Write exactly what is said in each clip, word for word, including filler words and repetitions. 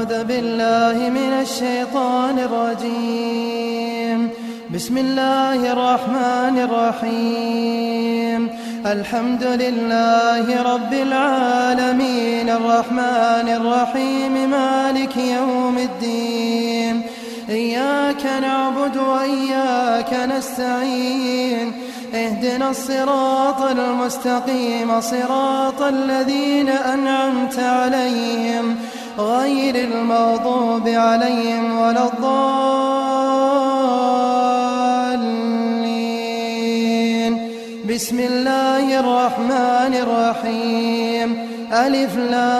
أعوذ بالله من الشيطان الرجيم. بسم الله الرحمن الرحيم. الحمد لله رب العالمين الرحمن الرحيم مالك يوم الدين. إياك نعبد وإياك نستعين. اهدنا الصراط المستقيم صراط الذين أنعمت عليهم غير المغضوب عليهم ولا الضالين. بسم الله الرحمن الرحيم. ألف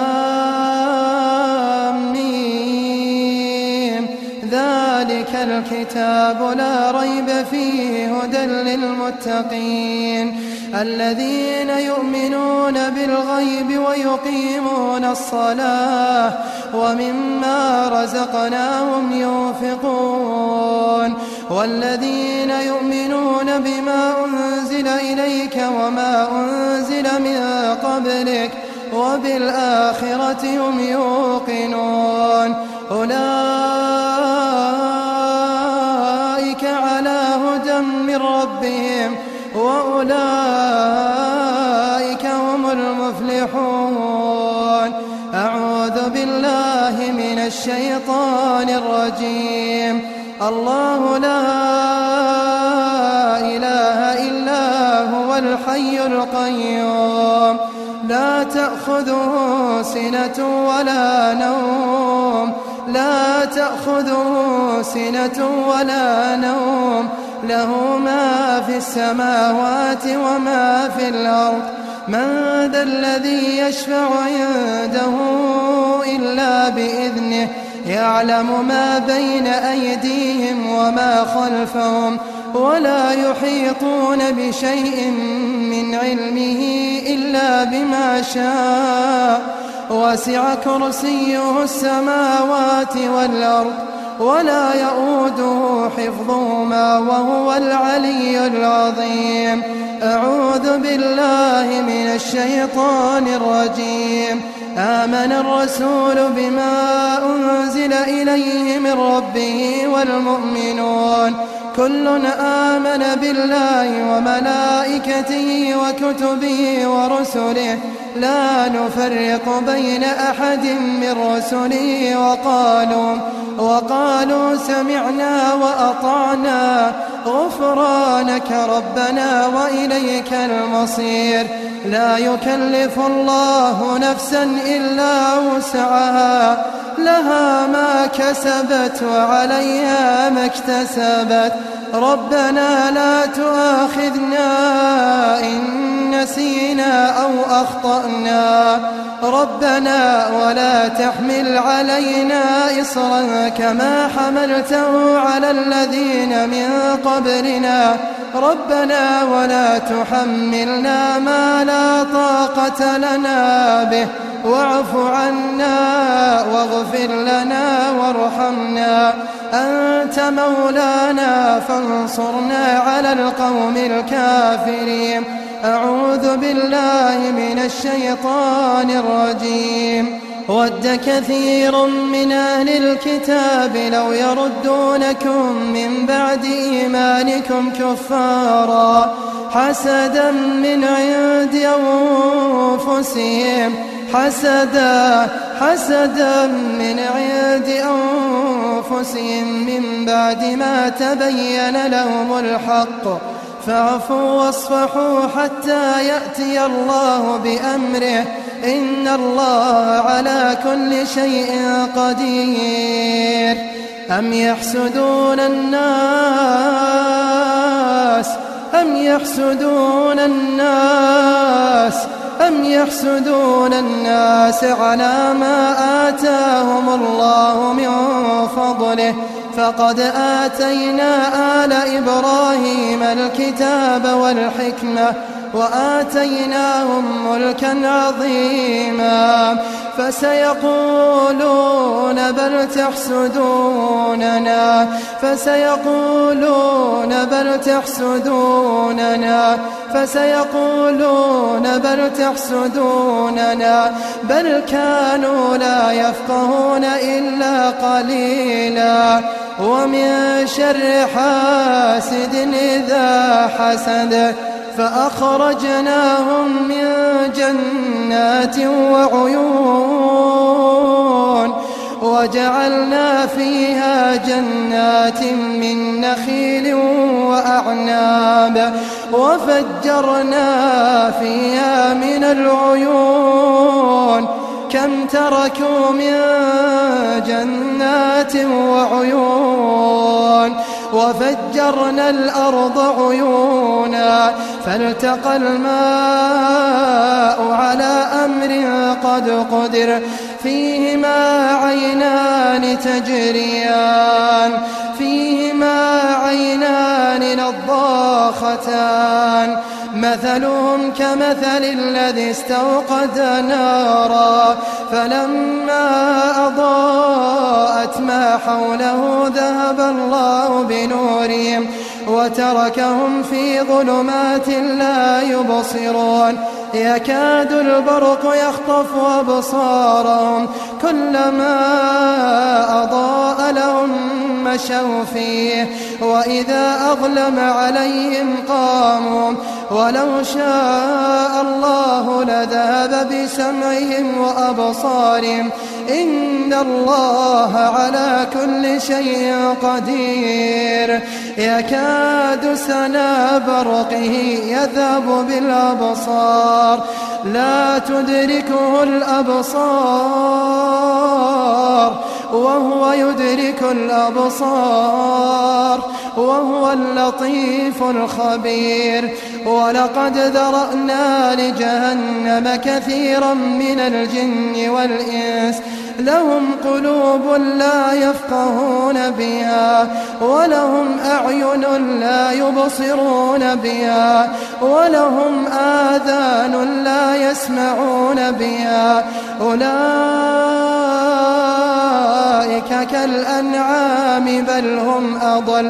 لام ميم. ذلك الكتاب لا ريب فيه هدى للمتقين الذين يؤمنون بالغيب ويقيمون الصلاة ومما رزقناهم ينفقون والذين يؤمنون بما أنزل إليك وما أنزل من قبلك وبالآخرة هم يوقنون. أولئك على هدى من ربهم وأولئك هم المفلحون. أعوذ بالله من الشيطان الرجيم. الله لا إله إلا هو الحي القيوم لا تأخذه سنة ولا نوم لا تأخذه سنة ولا نوم له ما في السماوات وما في الأرض. من ذا الذي يشفع عنده إلا بإذنه يعلم ما بين أيديهم وما خلفهم ولا يحيطون بشيء من علمه إلا بما شاء. وسع كرسيه السماوات والأرض ولا يؤوده حفظهما وهو العلي العظيم. أعوذ بالله من الشيطان الرجيم. آمن الرسول بما أنزل إليه من ربه والمؤمنون كل آمن بالله وملائكته وكتبه ورسله لا نفرق بين أحد من رسله وقالوا وقالوا سمعنا وأطعنا غفرانك ربنا وإليك المصير. لا يكلف الله نفسا إلا وسعها لها ما كسبت وعليها ما اكتسبت. ربنا لا تؤاخذنا إن نسينا أو أخطأنا ربنا ولا تحمل علينا إصرا كما حملته على الذين من قبلنا ربنا ولا تحملنا ما لا طاقة لنا به واعف عنا واغفر لنا وارحمنا أنت مولانا فانصرنا على القوم الكافرين. أعوذ بالله من الشيطان الرجيم. ود كثير من أهل الكتاب لو يردونكم من بعد إيمانكم كفارا حسدا من عند أنفسهم حسدا حسدا من عند أنفسهم من بعد ما تبين لهم الحق فاعفوا واصفحوا حتى يأتي الله بأمره إن الله على كل شيء قدير. أم يحسدون الناس أم يحسدون الناس أم يحسدون الناس على ما آتاهم الله من فضله فقد آتينا آل إبراهيم الكتاب والحكمة وآتيناهم ملكا عظيما. فسيقولون بل تحسدوننا فسيقولون بل تحسدوننا فسيقولون بل تحسدوننا بل كانوا لا يفقهون إلا قليلا. ومن شر حاسد إذا حسد فأخرجناهم من جنات وعيون وجعلنا فيها جنات من نخيل وأعناب وفجرنا فيها من العيون كم تركوا من جنات وعيون وفجرنا الأرض عيونا فالتقى الماء على أمر قد قدر فيهما عينان تجريان فيهما عينان نضاختان مثلهم كمثل الذي استوقد نارا فلما أضاءت ما حوله ذهب الله بنورهم وتركهم في ظلمات لا يبصرون يكاد البرق يخطف أبصارهم كلما أضاء لهم مشوا فيه وإذا أظلم عليهم قاموا ولو شاء الله لذهب بسمعهم وأبصارهم إن الله على كل شيء قدير يكاد سنا برقه يذهب بالأبصار لا تدركه الأبصار وهو يدرك الأبصار وهو اللطيف الخبير. ولقد ذرأنا لجهنم كثيرا من الجن والإنس لهم قلوب لا يفقهون بها ولهم أعين لا يبصرون بها ولهم آذان لا يسمعون بها أولئك كالأنعام بل هم أضل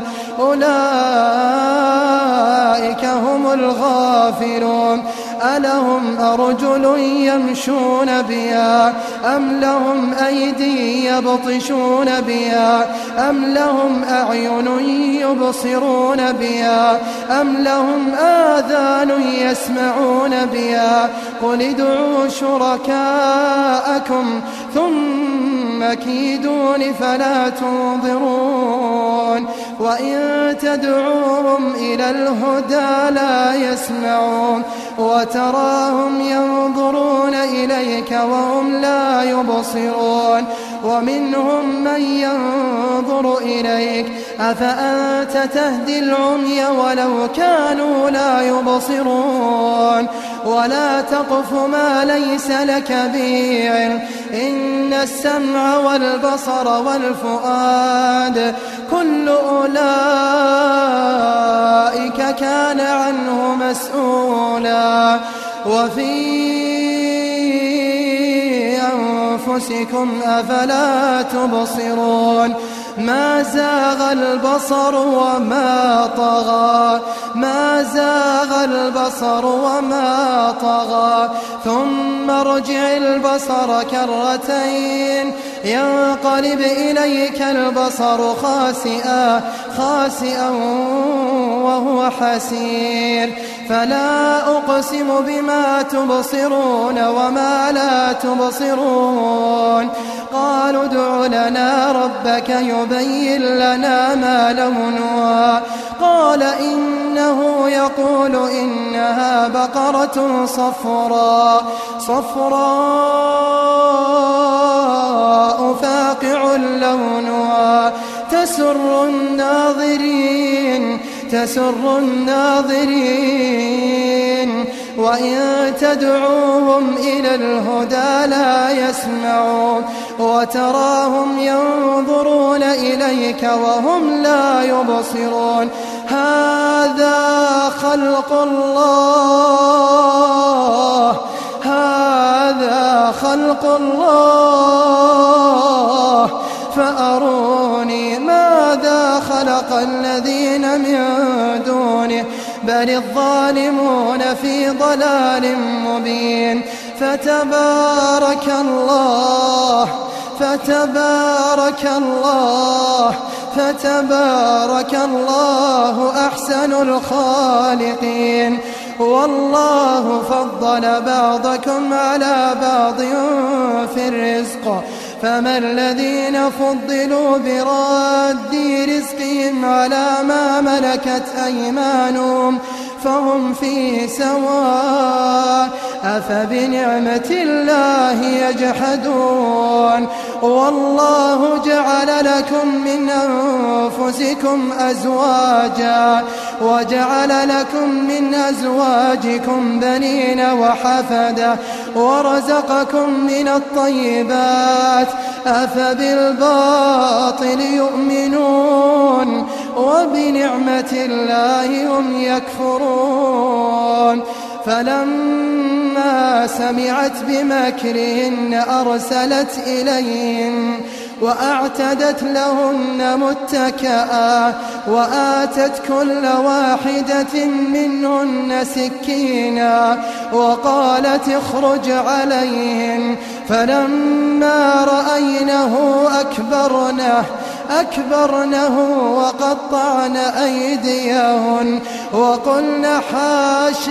أولئك هم الغافلون. ألهم أرجل يمشون بها أم لهم أيدي يبطشون بها أم لهم أعين يبصرون بها أم لهم آذان يسمعون بها قل ادعوا شركاءكم ثم كيدون فلا تنظرون وإن تدعوهم إلى الهدى لا يسمعون وتراهم ينظرون إليك وهم لا يبصرون ومنهم من ينظر إليك أفأنت تهدي العمي ولو كانوا لا يبصرون ولا تقف ما ليس لك به علم إن السمع والبصر والفؤاد كل أولئك كان عنه مسؤولا. وفي أنفسكم أفلا تبصرون ما زاغ البصر وما طغى ما زاغ البصر وما طغى ثم ارجع البصر كرتين ينقلب إليك البصر خاسئا خاسئا وهو حسير. فلا أقسم بما تبصرون وما لا تبصرون قالوا ادع لنا ربك يبين لنا ما لونها قال إنه يقول إنها بقرة صفراء صفراء فاقع لونها تسر الناظرين تسر الناظرين وإن تدعوهم إلى الهدى لا يسمعون وتراهم ينظرون إليك وهم لا يبصرون هذا خلق الله هذا خلق الله خلق الذين من دونه بل الظالمون في ضلال مبين. فتبارك الله فتبارك الله فتبارك الله أحسن الخالقين. والله فضل بعضكم على بعض في الرزق فما الذين فضلوا براد رزقهم على ما ملكت أيمانهم فهم فيه سواء أفبنعمة الله يجحدون. والله جعل لكم من أنفسكم أزواجا وجعل لكم من أزواجكم بنين وحفدة ورزقكم من الطيبات أفبالباطل يؤمنون وبنعمة الله هم يكفرون. فلما سمعت بمكرهن أرسلت إليهن وأعتدت لهن متكئا وآتت كل واحدة منهن سكينا وقالت اخرج عليهن. فلما رأينه أكبرنه أكبرنه وقطعن أيديهن وقلن حاش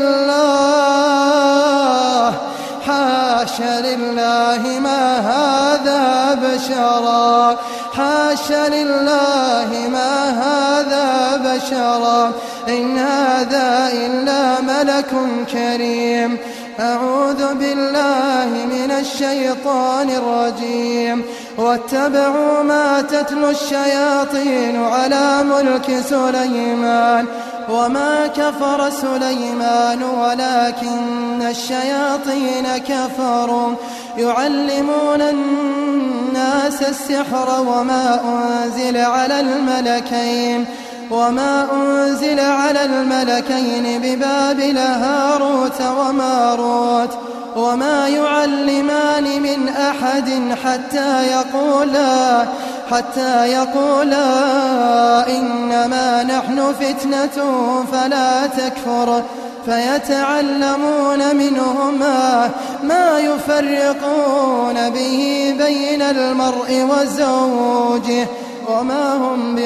لله حاش لله ما هذا بشرا حاش لله ما هذا بشرا إن هذا إلا ملك كريم. أعوذ بالله من الشيطان الرجيم. واتبعوا ما تتلو الشياطين على ملك سليمان وما كفر سليمان ولكن الشياطين كفروا يعلمون الناس السحر وما أنزل على الملكين وما أنزل على الملكين ببابل هاروت وماروت وما يعلمان من أحد حتى يقولا حتى يقولا إنما نحن فتنة فلا تكفر فيتعلمون منهما ما يفرقون به بين المرء وزوجه وما هم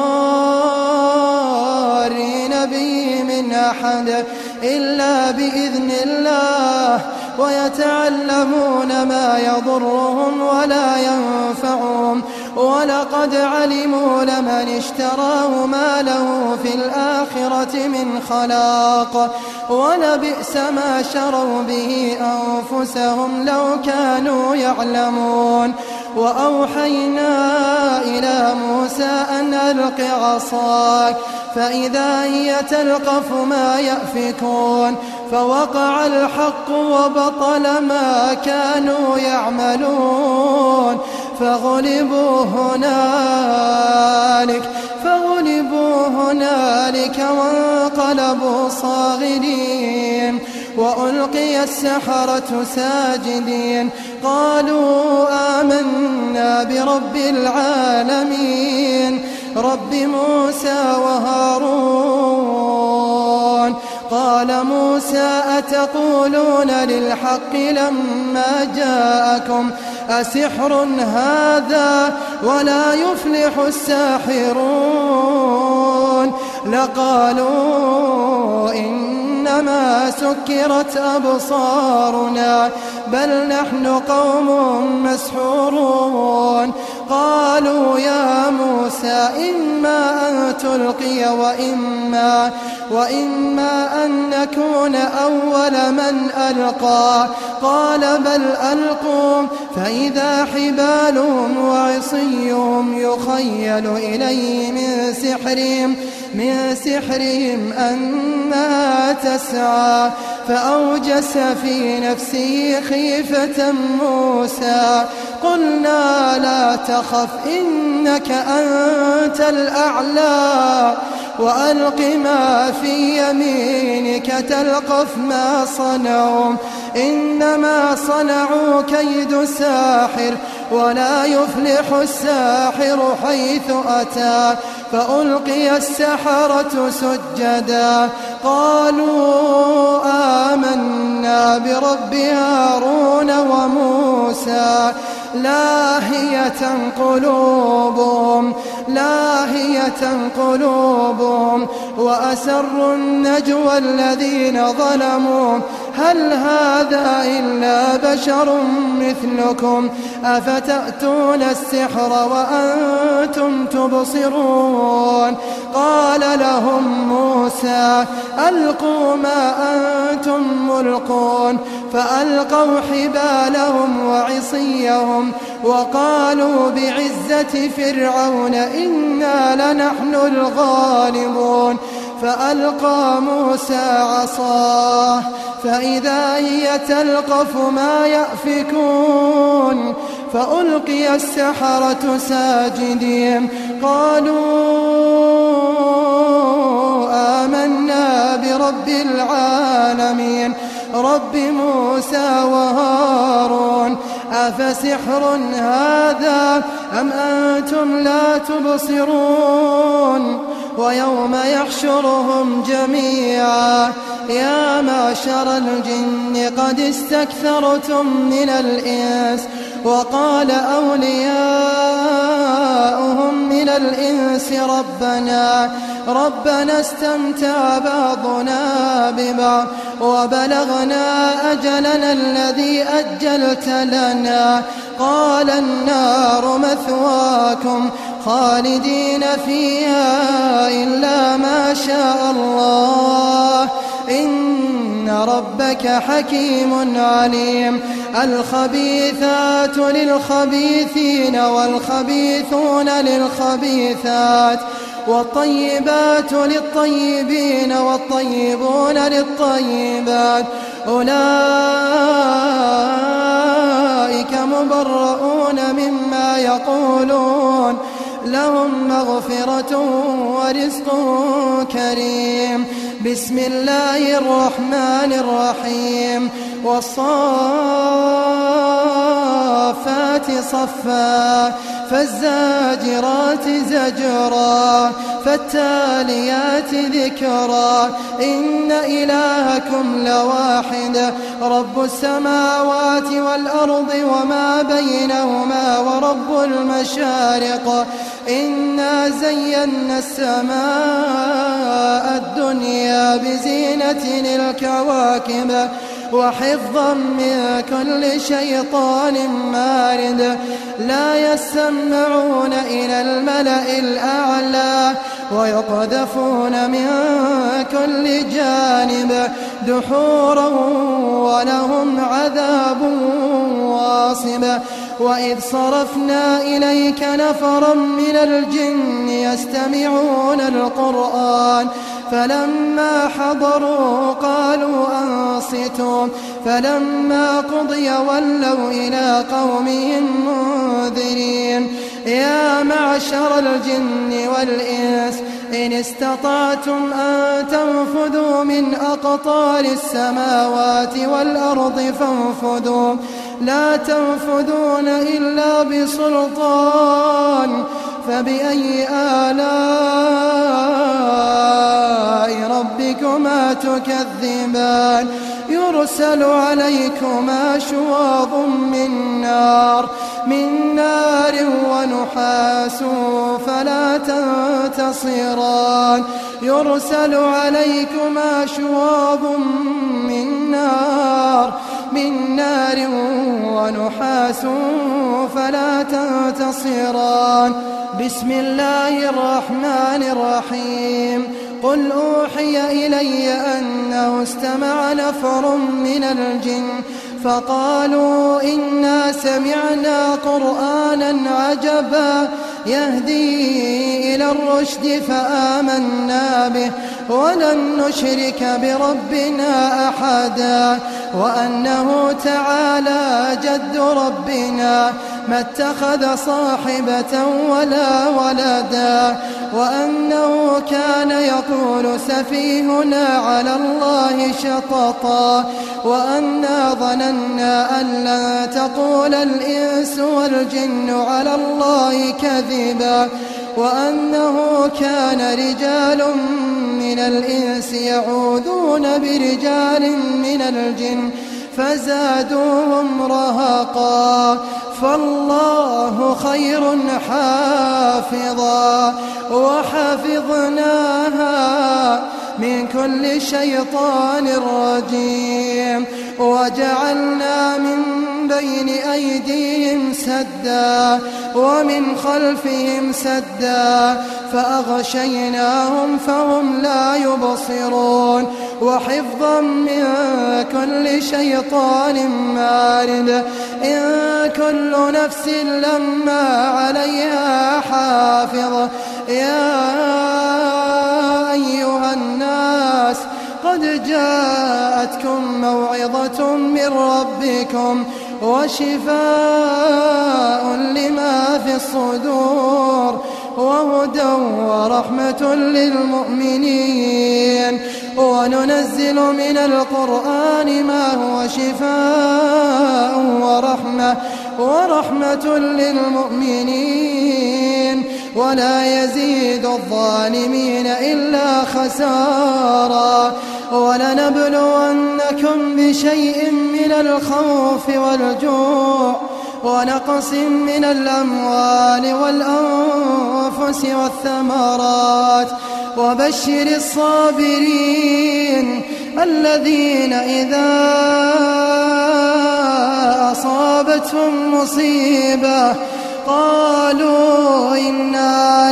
بضارين به من أحد إلا بإذن الله ويتعلمون ما يضرهم ولا ينفعهم ولقد علموا لمن اشتراه ما له في الآخرة من خلاق ولبئس ما شروا به أنفسهم لو كانوا يعلمون. وأوحينا إلى موسى أن ألق عصاك فإذا هي تلقف ما يأفكون فوقع الحق وبطل ما كانوا يعملون فغلبوا هنالك فغلبوا هنالك وانقلبوا صاغرين وألقي السحرة ساجدين قالوا آمنا برب العالمين رب موسى وهارون. قال موسى أتقولون للحق لما جاءكم أسحر هذا ولا يفلح الساحرون لقالوا إنما سكرت أبصارنا بل نحن قوم مسحورون. قالوا يا موسى إما أن تلقي وإما, وإما أن نكون أول من ألقى قال بل ألقوا فإذا حبالهم وعصيهم يخيل إليه من سحرهم من سحرهم أنها تسعى فأوجس في نفسه خيفة موسى قلنا لا تخف إنك أنت الأعلى وألق ما في يمينك تلقف ما صنعوا إنما صنعوا كيد ساحر ولا يفلح الساحر حيث أتى فألقي السحرة سجدا قالوا آمنا برب هارون وموسى لاهية قلوبهم لاهية قلوبهم وأسروا النجوى الذين ظلموا هل هذا إلا بشر مثلكم أفتأتون السحر وأنتم تبصرون قال لهم موسى ألقوا ما أنتم ملقون فألقوا حبالهم وعصيهم وقالوا بعزة فرعون إنا لنحن الغالبون فألقى موسى عصاه فإذا هي تلقف ما يأفكون فألقي السحرة ساجدين قالوا آمنا برب العالمين رب موسى وهارون أفسحر هذا أم أنتم لا تبصرون ويوم يحشرهم جميعا يا معشر الجن قد استكثرتم من الإنس وقال أولياؤهم من الإنس ربنا ربنا استمتع بعضنا ببعض وبلغنا أجلنا الذي أجلت لنا قال النار مثواكم خالدين فيها إلا ما شاء الله إن ربك حكيم عليم الخبيثات للخبيثين والخبيثون للخبيثات والطيبات للطيبين والطيبون للطيبات أولئك مبرؤون مما يقولون لهم مغفرة ورزق كريم بسم الله الرحمن الرحيم والصافات صفا فالزاجرات زجرا فالتاليات ذكرا إن إلهكم لواحد رب السماوات والأرض وما بينهما ورب المشارق إنا زينا السماء الدنيا بزينة الكواكب وحفظا من كل شيطان مارد لا يسمعون إلى الملأ الأعلى ويقذفون من كل جانب دحورا ولهم عذاب واصب وإذ صرفنا إليك نفرا من الجن يستمعون القرآن فلما حضروا قالوا أنصتوا فلما قضي ولوا إلى قومهم منذرين يا معشر الجن والإنس إن استطعتم أن تنفذوا من أقطار السماوات والأرض فانفذوا لا تنفذون إلا بسلطان فبأي آلاء ربكما تكذبان يرسل عليكما شواظ من نار من نار ونحاس فلا تنتصران يرسل عليكما شواظ من نار من نار ونحاس فلا تنتصران بسم الله الرحمن الرحيم قل أوحي إلي أنه استمع نفر من الجن فقالوا إنا سمعنا قرآنا عجبا يهدي إلى الرشد فآمنا به ولن نشرك بربنا أحدا وأنه تعالى جد ربنا ما اتخذ صاحبة ولا ولدا وأنه كان يقول سفيهنا على الله شططا وأنا ظننا أن لن تقول الإنس والجن على الله كذبا وأنه كان رجال من الإنس يعوذون برجال من الجن فزادوهم رهقا فالله خير حافظا وحفظناها من كل شيطان رجيم وجعلنا من بين أيديهم سدا ومن خلفهم سدا فأغشيناهم فهم لا يبصرون وحفظا من كل شيطان مارد إن كل نفس لما عليها حافظ يا أيها الناس قد جاءتكم موعظة من ربكم وشفاء لما في الصدور وهدى ورحمة للمؤمنين وننزل من القرآن ما هو شفاء ورحمة ورحمة للمؤمنين ولا يزيد الظالمين إلا خسارا ولنبلونكم بشيء من الخوف والجوع ونقص من الأموال والأنفس والثمرات وبشر الصابرين الذين إذا أصابتهم مصيبة قالوا إنا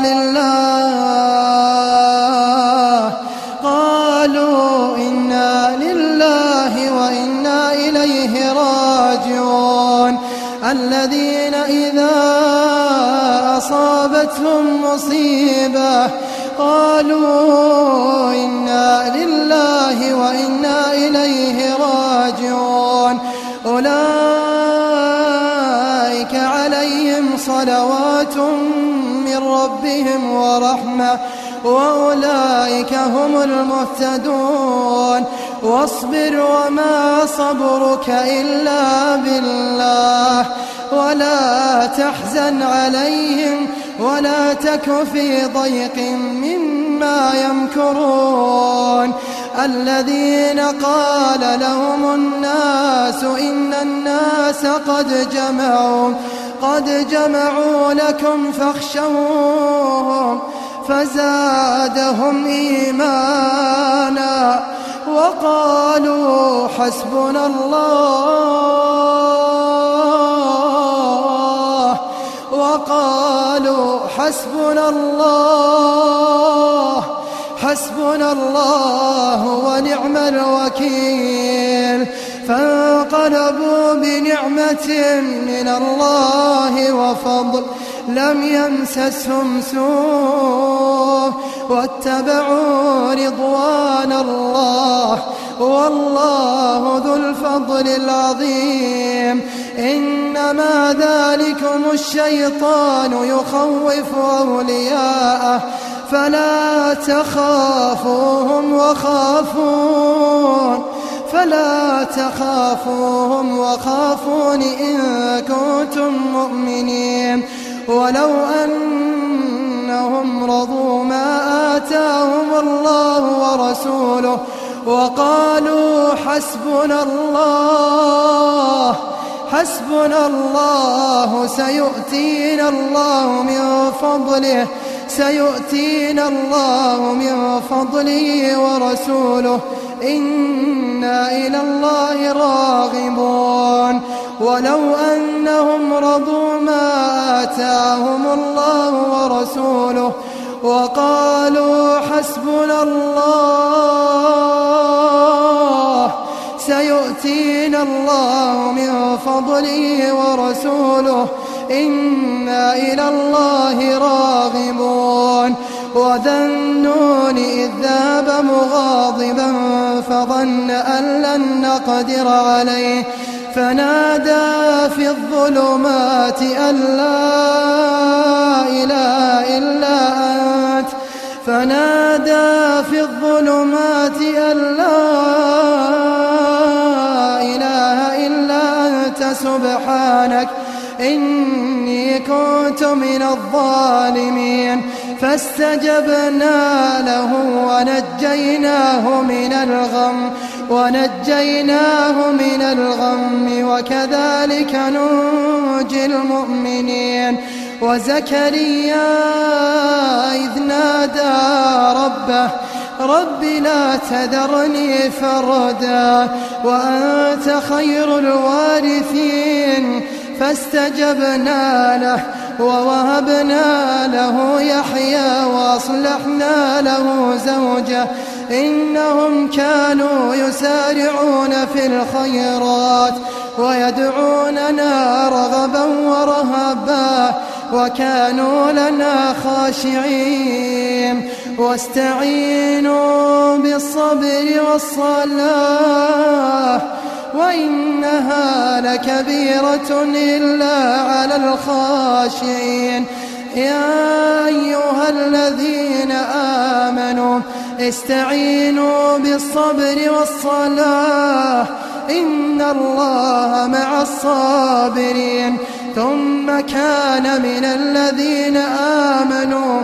لله قالوا إنا لله وإنا إليه راجعون الذين إذا أصابتهم مصيبة قالوا إنا لله وإنا إليه راجعون أولئك عليهم صلوات من ربهم ورحمة وأولئك هم المهتدون واصبر وما صبرك إلا بالله ولا تحزن عليهم ولا تك في ضيق مما يمكرون الذين قال لهم الناس إن الناس قد جمعوا قد جمعوا لكم فاخشوهم فزادهم إيمانا وقالوا حسبنا الله وقالوا حسبنا الله حسبنا الله ونعم الوكيل فانقلبوا بنعمة من الله وفضل لم يمسسهم سوء واتبعوا رضوان الله والله ذو الفضل العظيم إنما ذلكم الشيطان يخوف أولياءه فلا تخافوهم وخافون فلا تخافوهم وخافون إن كنتم مؤمنين ولو أنهم رضوا ما آتاهم الله ورسوله وقالوا حسبنا الله حسبنا الله سيؤتينا الله من فضله سيؤتينا الله من فضله ورسوله إنا إلى الله راغبون ولو أنهم رضوا ما آتاهم الله ورسوله وقالوا حسبنا الله سيؤتينا الله من فضله ورسوله إنا إلى الله راغبون وذا النون إذ ذهب مغاضبا فظن أن لن نقدر عليه فنادى في الظلمات أن لا إله إلا أنت فنادى في الظلمات أن لا إله إلا أنت سبحانك إني كنت من الظالمين فاستجبنا له ونجيناه من الغم ونجيناه من الغم وكذلك ننجي المؤمنين. وزكريا إذ نادى ربه رب لا تذرني فردا وأنت خير الوارثين فاستجبنا له ووهبنا له يحيى وأصلحنا له زوجه إنهم كانوا يسارعون في الخيرات ويدعوننا رغبا ورهبا وكانوا لنا خاشعين. واستعينوا بالصبر والصلاة وإنها لكبيرة إلا على الخاشعين. يا أيها الذين آمنوا استعينوا بالصبر والصلاة إن الله مع الصابرين. ثم كان من الذين آمنوا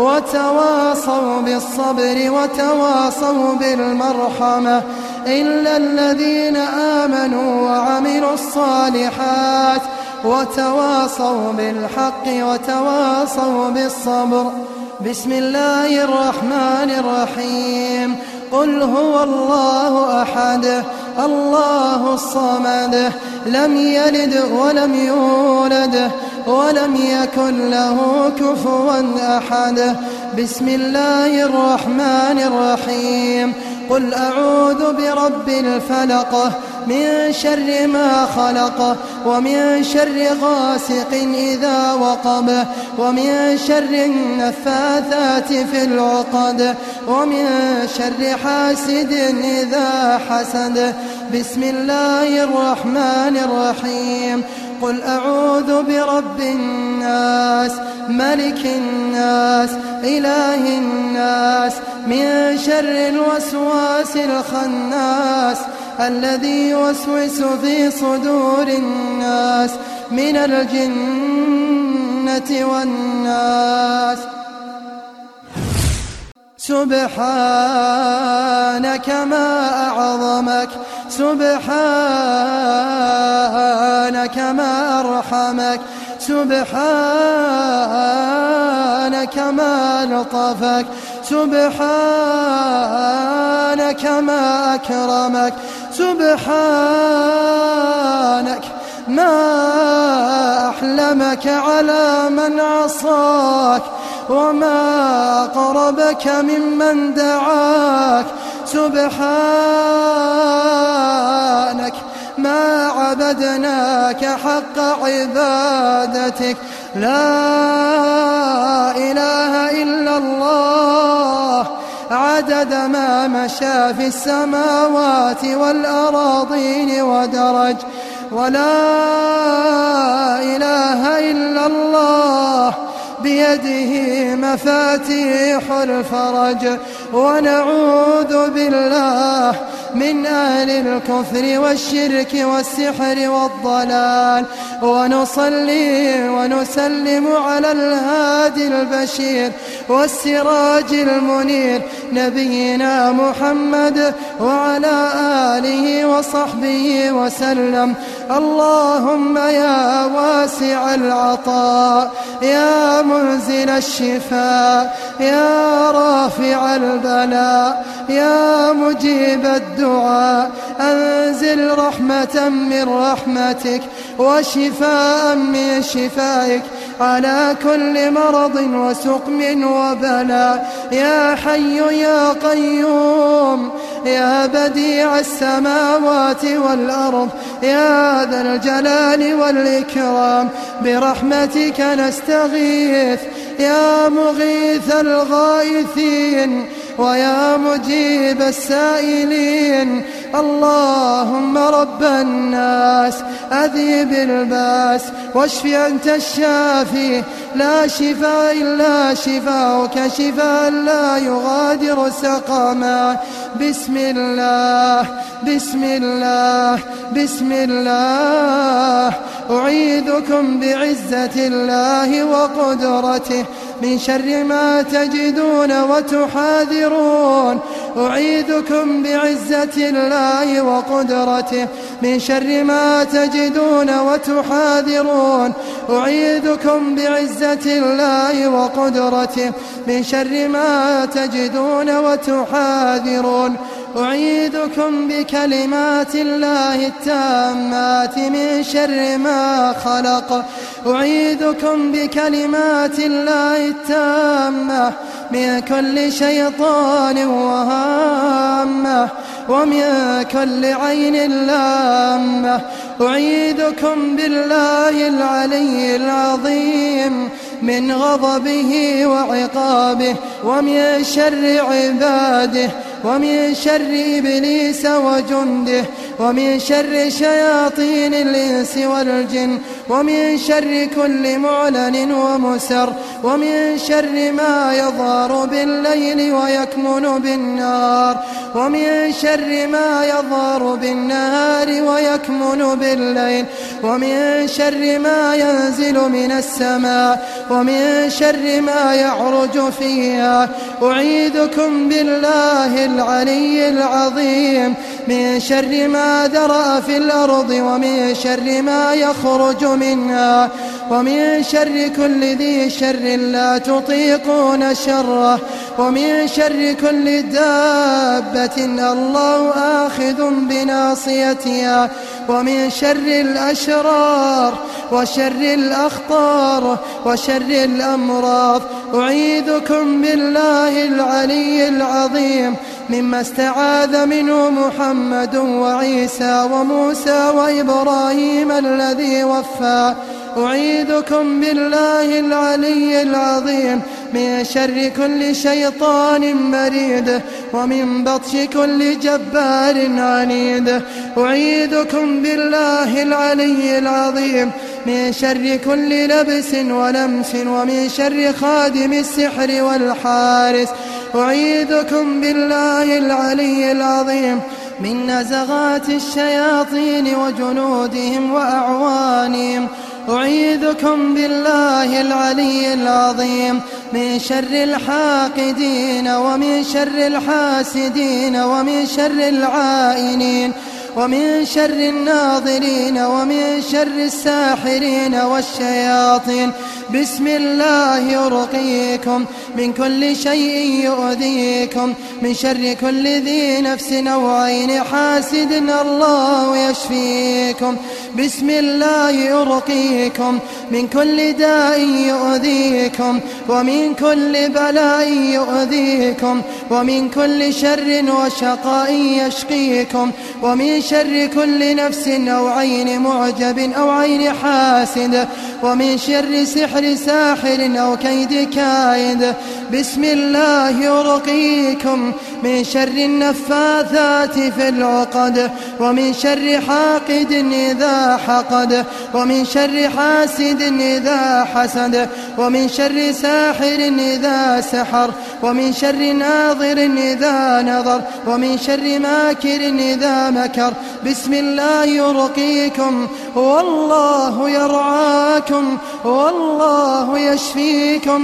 وتواصوا بالصبر وتواصوا بالمرحمة إلا الذين آمنوا وعملوا الصالحات وتواصوا بالحق وتواصوا بالصبر. بسم الله الرحمن الرحيم. قل هو الله أحد الله الصمد لم يلد ولم يولد ولم يكن له كفوا أحد. بسم الله الرحمن الرحيم. قل أعوذ برب الفلق من شر ما خلق ومن شر غاسق إذا وقب ومن شر النفاثات في العقد ومن شر حاسد إذا حسد. بسم الله الرحمن الرحيم. قل أعوذ برب الناس ملك الناس إله الناس من شر الوسواس الخناس الذي يوسوس في صدور الناس من الجنة والناس. سبحانك ما أعظمك سبحانك ما أرحمك سبحانك ما لطفك سبحانك ما أكرمك سبحانك ما أحلمك على من عصاك وما أقربك ممن دعاك سبحانك ما عبدناك حق عبادتك لا إله إلا الله عدد ما مشى في السماوات والأراضين ودرج ولا إله إلا الله بيده مفاتيح الفرج. ونعوذ بالله من أهل الكفر والشرك والسحر والضلال. ونصلي ونسلم على الهادي البشير والسراج المنير نبينا محمد وعلى آله وصحبه وسلم. اللهم يا واسع العطاء يا منزل الشفاء يا رافع البلاء يا مجيب الدعاء أنزل رحمة من رحمتك وشفاء من شفائك على كل مرض وسقم وبلاء. يا حي يا قيوم يا بديع السماوات والأرض يا ذا الجلال والإكرام برحمتك نستغيث يا مغيث الغائثين ويا مجيب السائلين اللهم رب الناس أذهب الباس واشف أنت الشافي لا شفاء إلا شفاؤك شفاء لا يغادر سقما. بسم الله بسم الله بسم الله. أعيذكم بعزة الله وقدرته من شر ما تجدون وتحاذرون. أعيذكم بعزة الله وقدرته من شر ما تجدون وتحاذرون. أعيذكم بعزة الله وقدرته من شر ما تجدون وتحاذرون. أعيذكم بكلمات الله التامات من شر ما خلق. أعيذكم بكلمات الله التامة من كل شيطان وهامة ومن كل عين لامة. أعيذكم بالله العلي العظيم من غضبه وعقابه ومن شر عباده ومن شر إبليس وجنده ومن شر شياطين الإنس والجن ومن شر كل معلن ومسر ومن شر ما يظهر بالليل ويكمن بالنار ومن شر ما يظهر بالنهار ويكمن بالليل ومن شر ما ينزل من السماء ومن شر ما يعرج فيها. أعيذكم بالله العلي العظيم من شر ما ذرأ في الأرض ومن شر ما يخرج منها ومن شر كل ذي شر لا تطيقون شره ومن شر كل دابة الله آخذ بناصيتها ومن شر الأشرار وشر الأخطار وشر الأمراض. أعيذكم بالله العلي العظيم مما استعاذ منه محمد وعيسى وموسى وإبراهيم الذي وفى. أعيذكم بالله العلي العظيم من شر كل شيطان مريد ومن بطش كل جبار عنيد. أعيذكم بالله العلي العظيم من شر كل لبس ولمس ومن شر خادم السحر والحارس. أعيذكم بالله العلي العظيم من نزغات الشياطين وجنودهم وأعوانهم. أعيذكم بالله العلي العظيم من شر الحاقدين ومن شر الحاسدين ومن شر العائنين ومن شر الناظرين ومن شر الساحرين والشياطين. بسم الله أرقيكم من كل شيء يؤذيكم من شر كل ذي نفس أو عين حاسد الله يشفيكم. بسم الله أرقيكم من كل داء يؤذيكم ومن كل بلاء يؤذيكم ومن كل شر وشقاء يشقيكم ومن شر كل نفس أو عين معجب أو عين حاسد ومن شر سحر ساحر أو كيد كائد. بسم الله أرقيكم من شر النفاثات في العقد ومن شر حاقد إذا حقد ومن شر حاسد إذا حسد ومن شر ساحر إذا سحر ومن شر ناظر إذا نظر ومن شر ماكر إذا مكر. بسم الله أرقيكم والله يرعاكم والله يشفيكم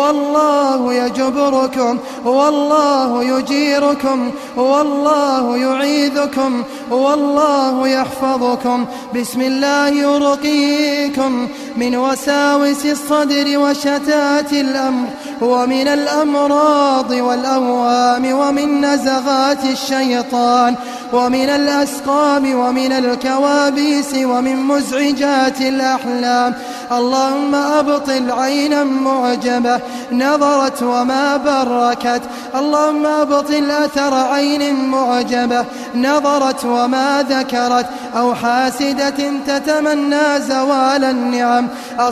والله يجبركم والله يجيركم والله يعيذكم والله يحفظكم. بسم الله أرقيكم من وساوس الصدر وشتات الأمر ومن الأمراض والأوهام ومن نزغات الشيطان ومن الأسقام ومن الكوابيس ومن مزعجات الأحلام. اللهم أبطل عينا معجبة نظرت وما بركت. اللهم أبطل أثر عين معجبة نظرت وما ذكرت. أو حاسدة تتمنى زوال النعم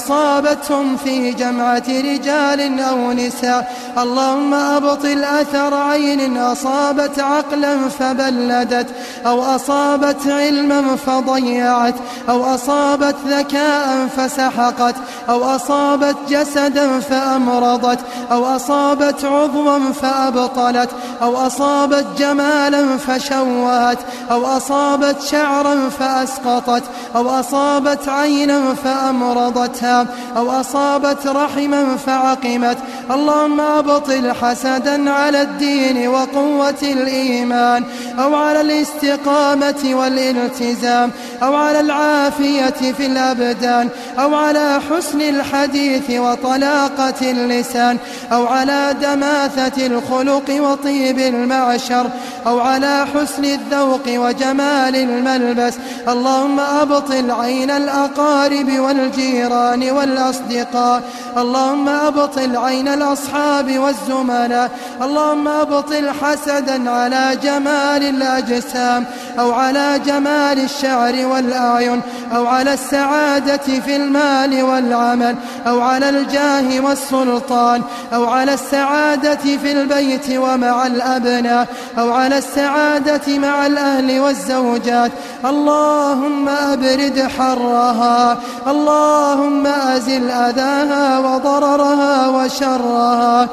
أصابتهم في جمعة رجال أو نساء. اللهم أبطل أثر عين أصابت عقلا فبلدت، أو أصابت علما فضيعت، أو أصابت ذكاء فسحقت، أو أصابت جسدا فأمرضت، أو أصابت عضوا فأبطلت، أو أصابت جمالا فشوهت، أو أصابت شعرا فأسقطت، أو أصابت عينا فأمرضتها، أو أصابت رحما فعقمت. اللهم أبطل حسدا على الدين وقوة الإيمان، أو على الاستقامة والالتزام، أو على العافية في الأبدان، أو على حسن الحديث وطلاقة اللسان، أو على دماثة الخلق وطيب المعشر، أو على حسن الذوق وجمال الملبس. اللهم أبطل عين الأقارب والجيران والأصدقاء. اللهم أبطل عين الأصحاب والزملاء. اللهم أبطل حسدا على جمال الأجسام، أو على جمال الشعر والأعين، أو على السعادة في المال والعمل، أو على الجاه والسلطان، أو على السعادة في البيت ومع الأبناء، أو على السعادة مع الأهل والزوجات. اللهم أبرد حرها، اللهم أزل أذاها وضررها وشرها،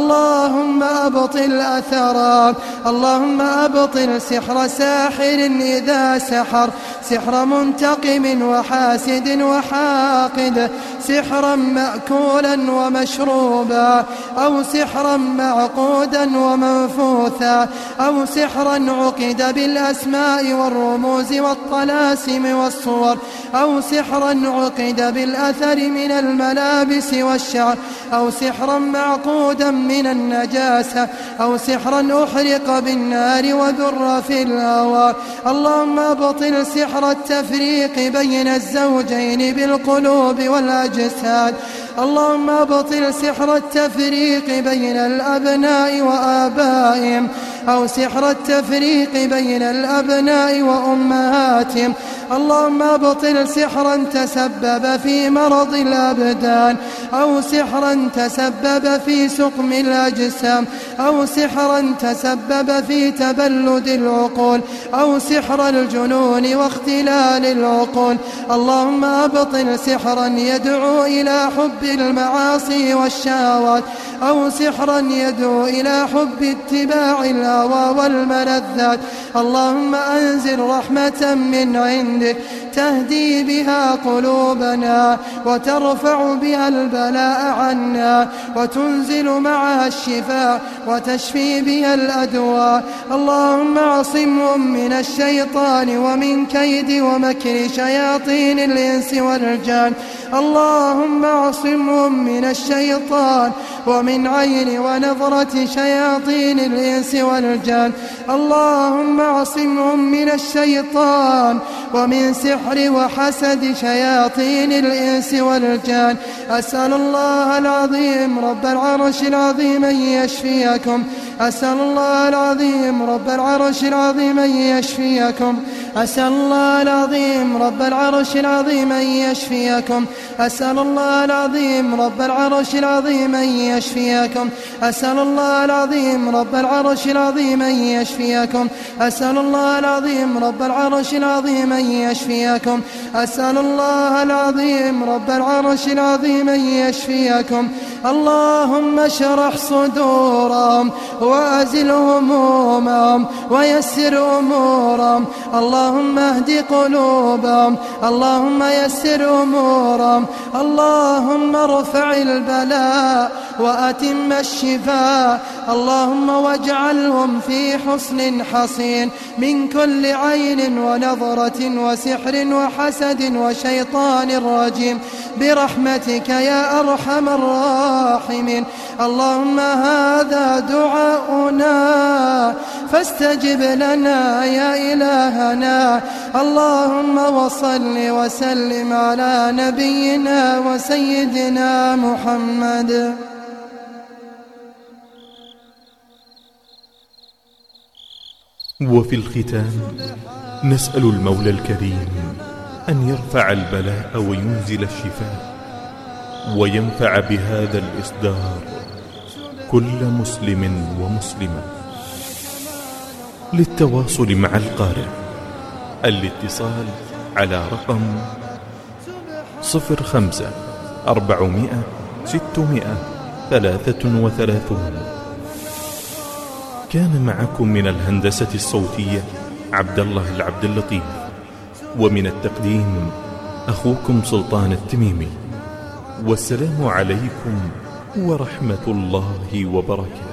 اللهم أبطل أثرها. اللهم أبطل سحر ساحر إذا سحر، سحر منتقم وحاسد وحاقد، سحرا مأكولا ومشروبا، أو سحرا معقودا ومنفوثا، أو سحرا عقد بالأسماء والرموز والطلاسم والصور، أو سحرا عقد بالأثر من الملابس والشعر، أو سحرا معقودا من النجاسة، أو سحرا أحرق بالنار وذر في الهواء. اللهم أبطل سحر التفريق بين الزوجين بالقلوب والأجساد. اللهم أبطل سحر التفريق بين الأبناء وآبائهم، أو سحر التفريق بين الأبناء وأمهاتهم. اللهم أبطل سحرا تسبب في مرض الأبدان، أو سحرا تسبب في سقم الأجسام، أو سحرا تسبب في تبلد العقول، أو سحر الجنون واختلال العقول. اللهم أبطل سحرا يدعو إلى حب المعاصي والشهوات، أو سحرا يدعو إلى حب اتباع الهوى والملذات. اللهم أنزل رحمة من عندك تهدي بها قلوبنا، وترفع بها البلاء عنا، وتنزل معها الشفاء، وتشفي بها الأدواء. اللهم اعصمهم من الشيطان ومن كيد ومكر شياطين الإنس والجان. اللهم اعصمهم من الشيطان ومن عين ونظرة شياطين الإنس والجان. اللهم اعصمهم من الشيطان ومن سحر وحسد شياطين الإنس والجان. أسأل الله العظيم رب العرش العظيم أن يشفيكم. أسأل الله العظيم رب العرش العظيم أن يشفيكم. أسأل الله العظيم رب العرش العظيم أن يشفيكم. أسأل الله العظيم رب العرش العظيم أن يشفيكم. أسأل الله العظيم رب العرش العظيم أن يشفيكم. أسأل الله العظيم رب العرش العظيم أن يشفيكم. أسأل الله العظيم رب العرش العظيم أن يشفيكم. اللهم اشرح صدورهم وأزل همومهم ويسر أمورهم. اللهم اهد قلوبهم. اللهم يسر أمورهم. اللهم ارفع البلاء وأتم الشفاء. اللهم واجعلهم في حصن حصين من كل عين ونظرة وسحر وحسد وشيطان رجيم برحمتك يا أرحم الراحمين. اللهم هذا دعاؤنا فاستجب لنا يا إلهنا. اللهم وصل وسلم على نبينا وسيدنا محمد. وفي الختام نسأل المولى الكريم أن يرفع البلاء وينزل الشفاء، وينفع بهذا الإصدار كل مسلم ومسلمة. للتواصل مع القارئ الاتصال على رقم صفر خمسة أربعمائة ستمائة ثلاثة وثلاثون. كان معكم من الهندسة الصوتية عبد الله العبد اللطيف، ومن التقديم أخوكم سلطان التميمي. والسلام عليكم ورحمة الله وبركاته.